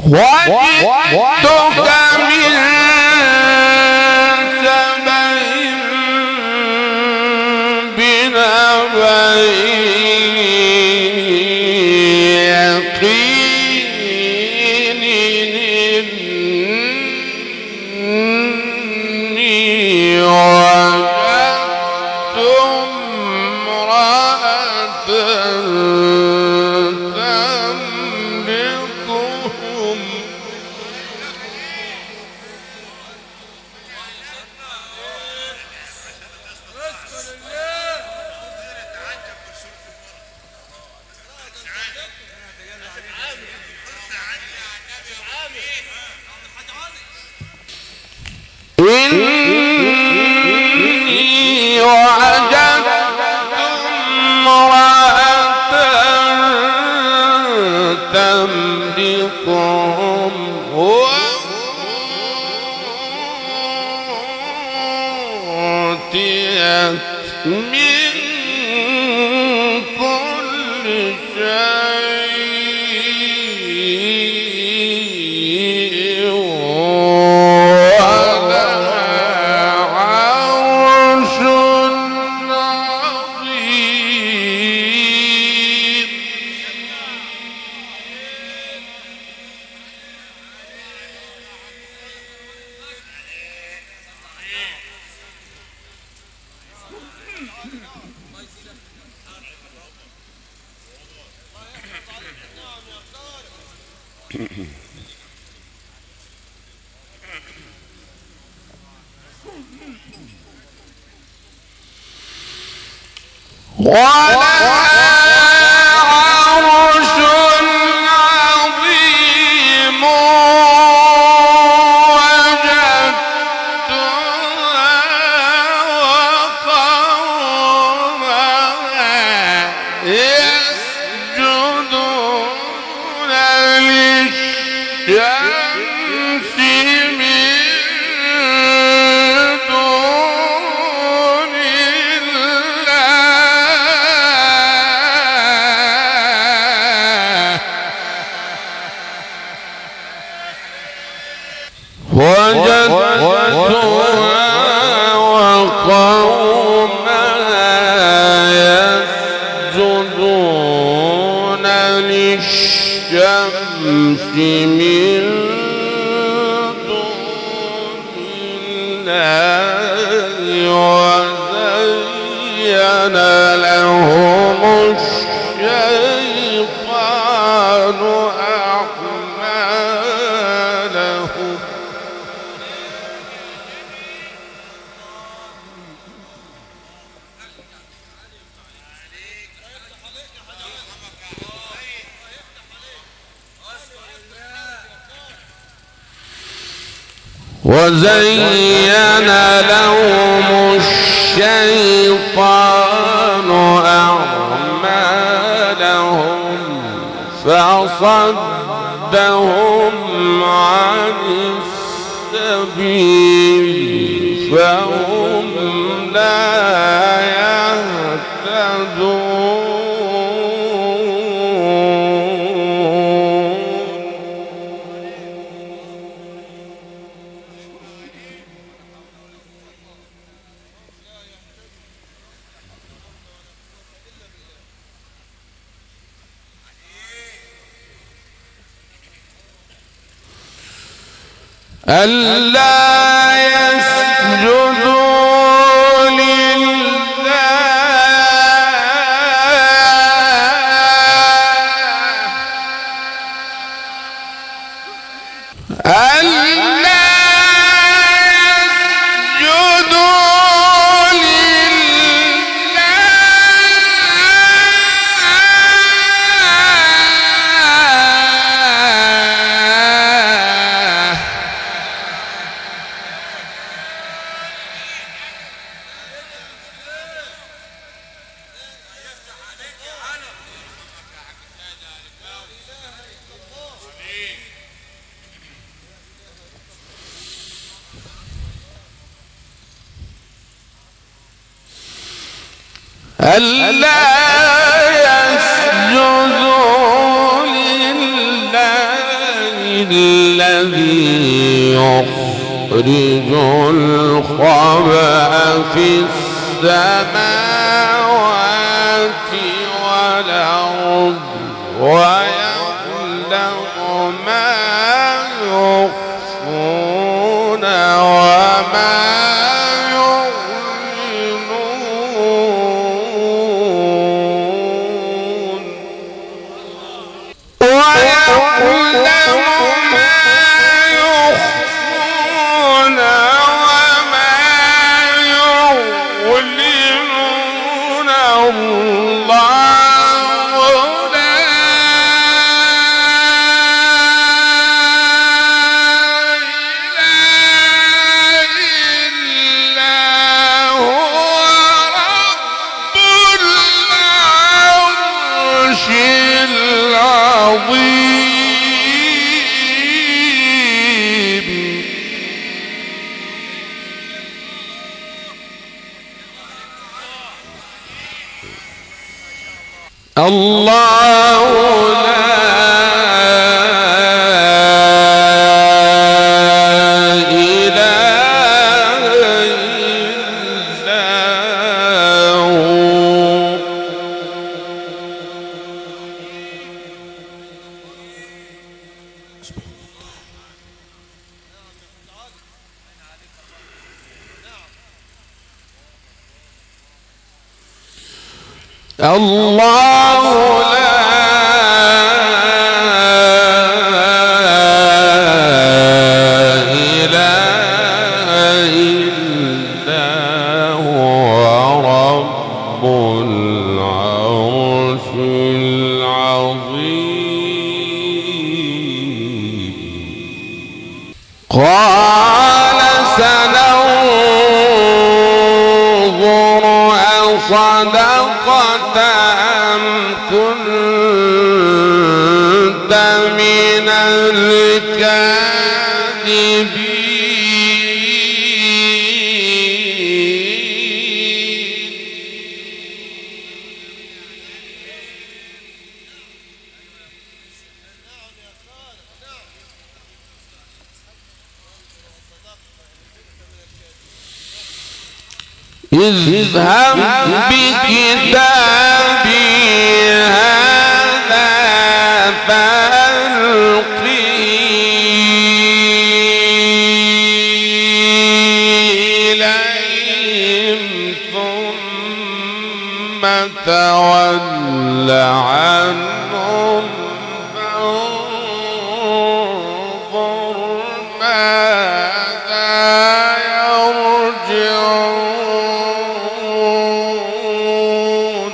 وجئتك من سبأ بنبأ يقين إني وجدت امرأة تملكهم إني وجدت امرأة تملكهم وأوتيت من كل شيء ولها عرش عظيم ولها عرش عظيم وجدتها وقومها يسجدون للشمس من دون وجدتها وقومها يسجدون للشمس من دون الله وزين لهم الشيطان أعمالهم وزين لهم الشيطان أعمالهم فصدهم عن السبيل فهم لا يهتدون ألا يسجدوا لله ألا يسجدوا ألا يسجدوا لله الذي يخرج الخبأ في السماوات والأرض ويعلم ما يخفون وما يعلنون الله لا إله إلا هو الله لا إله إلا هو رب العرش العظيم قال سننظر أصدقت أم كنت من الكاذبين اذهب بكتابي هذا فألقيه إليهم ثم تول عنهم فانظر ماذا يرجعون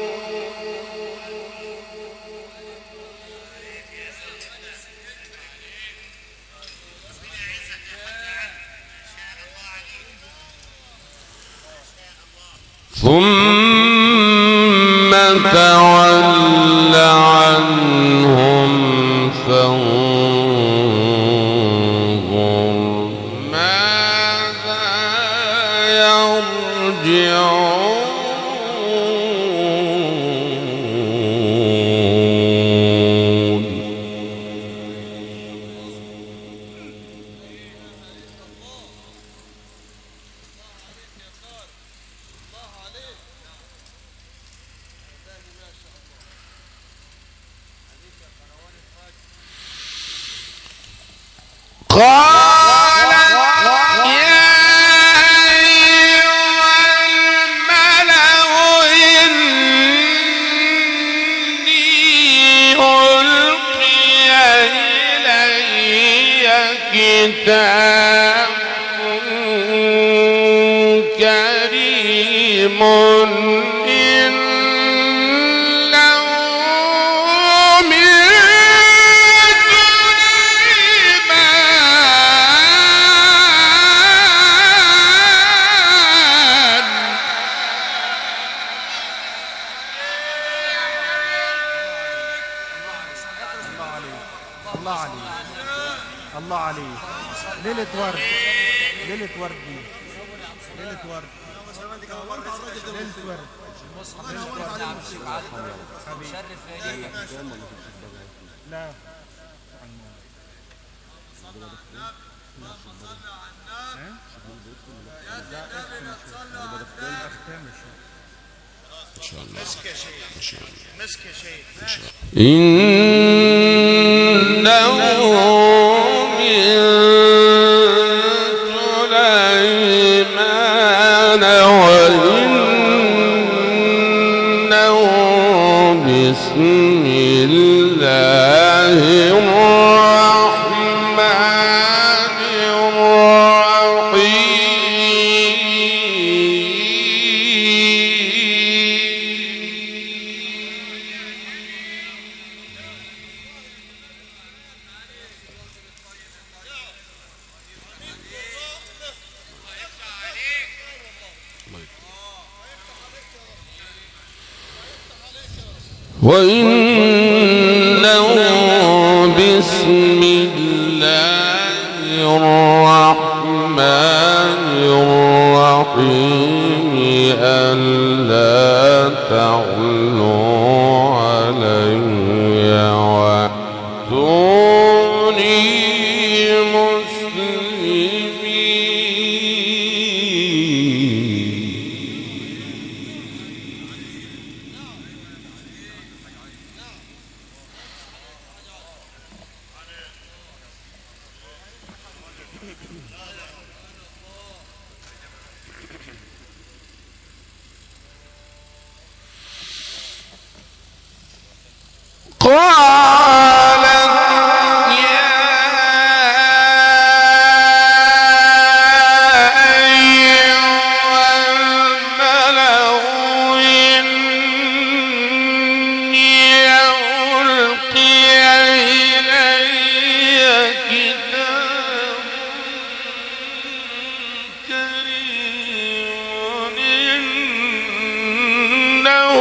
ثم تول عنهم فانظر ماذا يرجعون قال يا أيها الملأ إني ألقي إلي كتاب كريم إنه من الله عليك ليلة ورد ليلة ورد ليلة ورد ليلة ورد لا إنه من سليمان وإنه بسم الله الرحمن الرحيم. وإنه بسم الله الرحمن الرحيم ألا تعلوا علي وأتوني مسلمين. قالت يا أيها الملأ إني ألقي إلي كتاب كريم إنه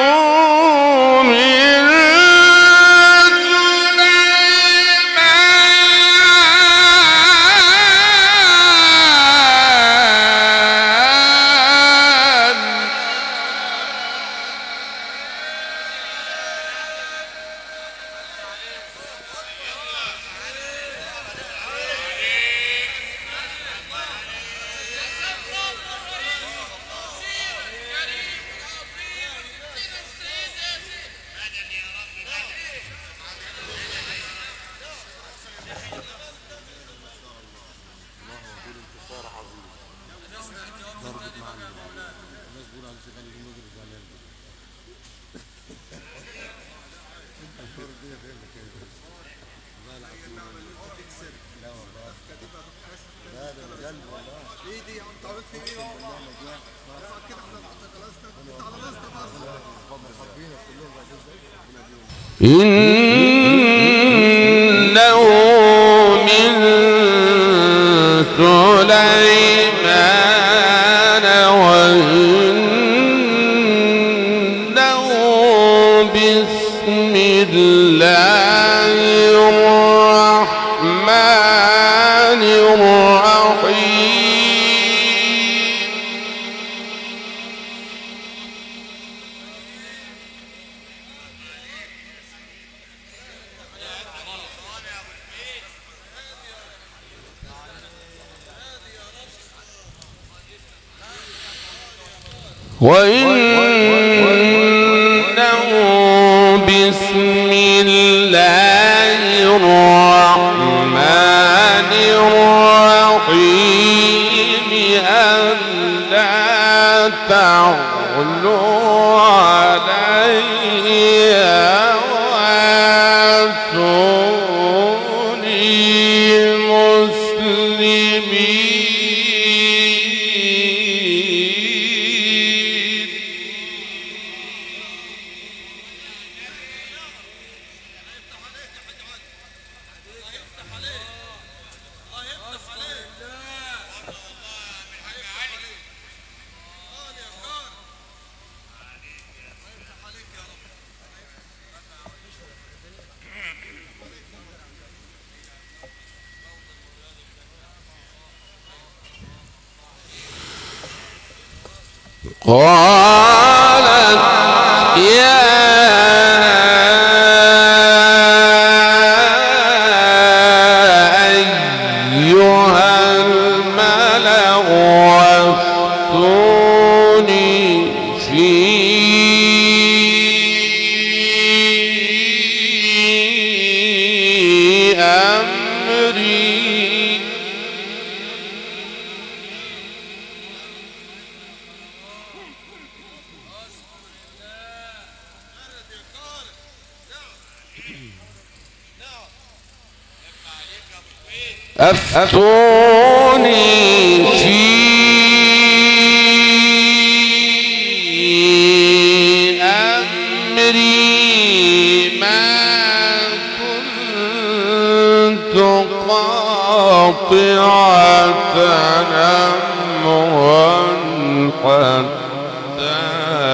إنه من سليمان وإنه بسم الله الرحمن الرحيم. وإنه بسم الله الرحمن الرحيم ألا تعلوا علي وأتوني مسلمين. قالت يا أيها أمري أفتوني في أمري ما كنت قاطعة أمرا حتى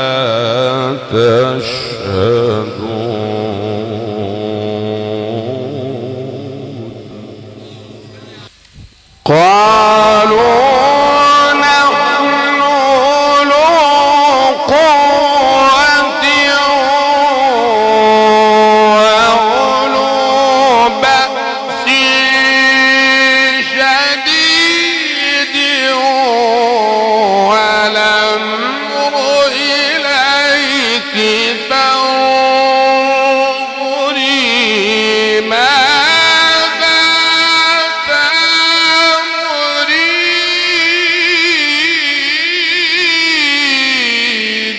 تشهدون قالوا نحن أولو قوة وأولو بأس شديد والأمر إليك فانظري ماذا تأمرين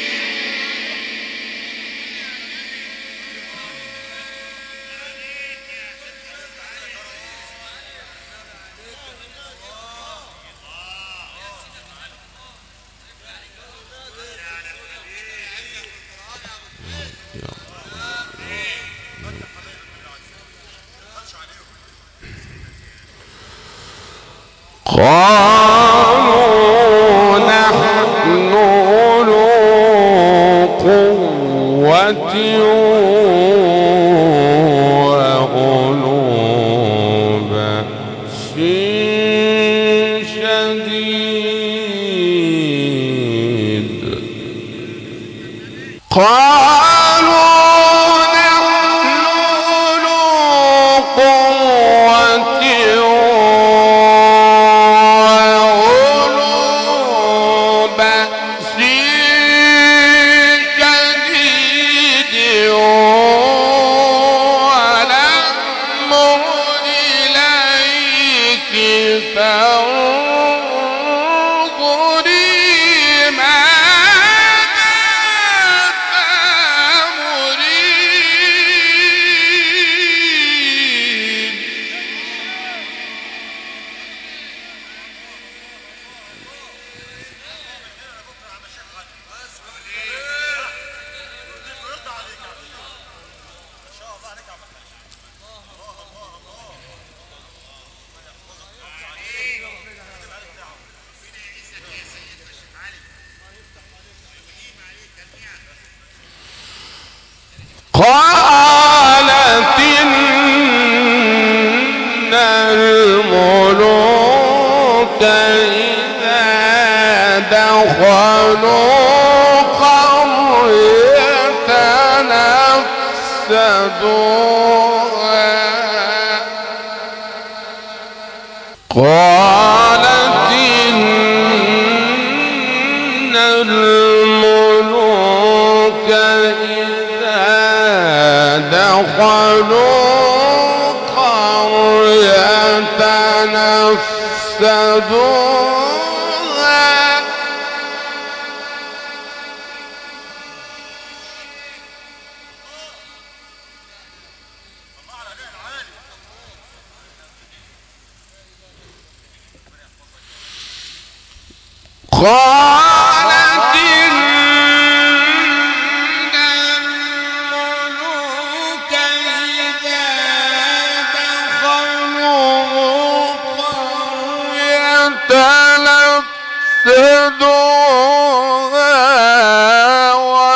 قالوا نحن أولو قوة وأولو بأس شديد قالوا نحن أولو قوة وأولو بأس شديد والأمر إليك فانظري ماذا تأمرين قالت إن الملوك إذا دخلوا قرية نفسدوها قالت إن الملوك إذا دخلوا قرية نفسدوها قالت إن الملوك إذا دخلوا قرية نفسدوها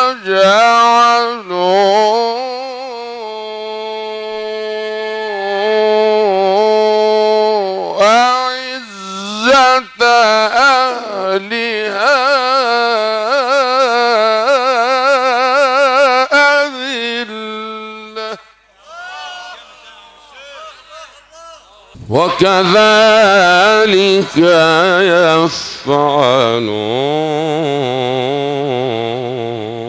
وجعلوا أعزة أهلها أذلة وكذلك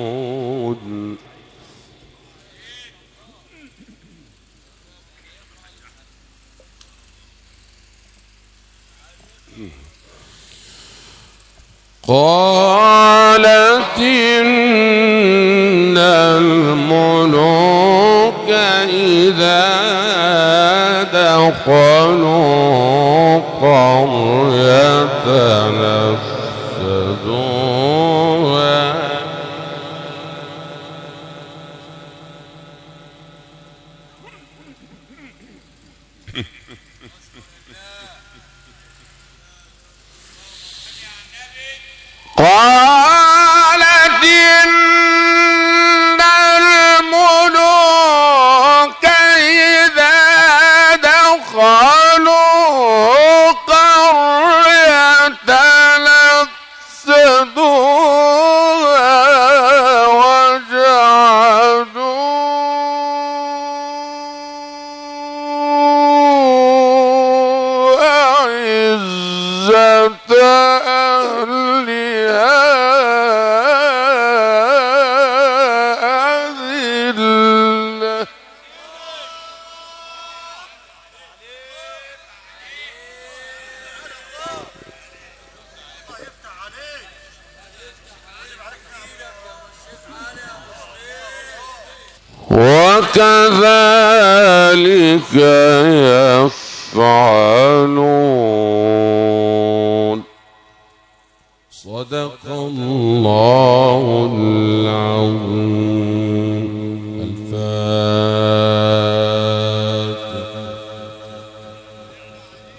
يفعلون قالت إن الملوك إذا دخلوا قرية نفسدوها قالت إن الملوك إذا دخلوا قرية نفسدوها وجعلوا أعزة وكذلك يفعلون. صدق الله العظيم.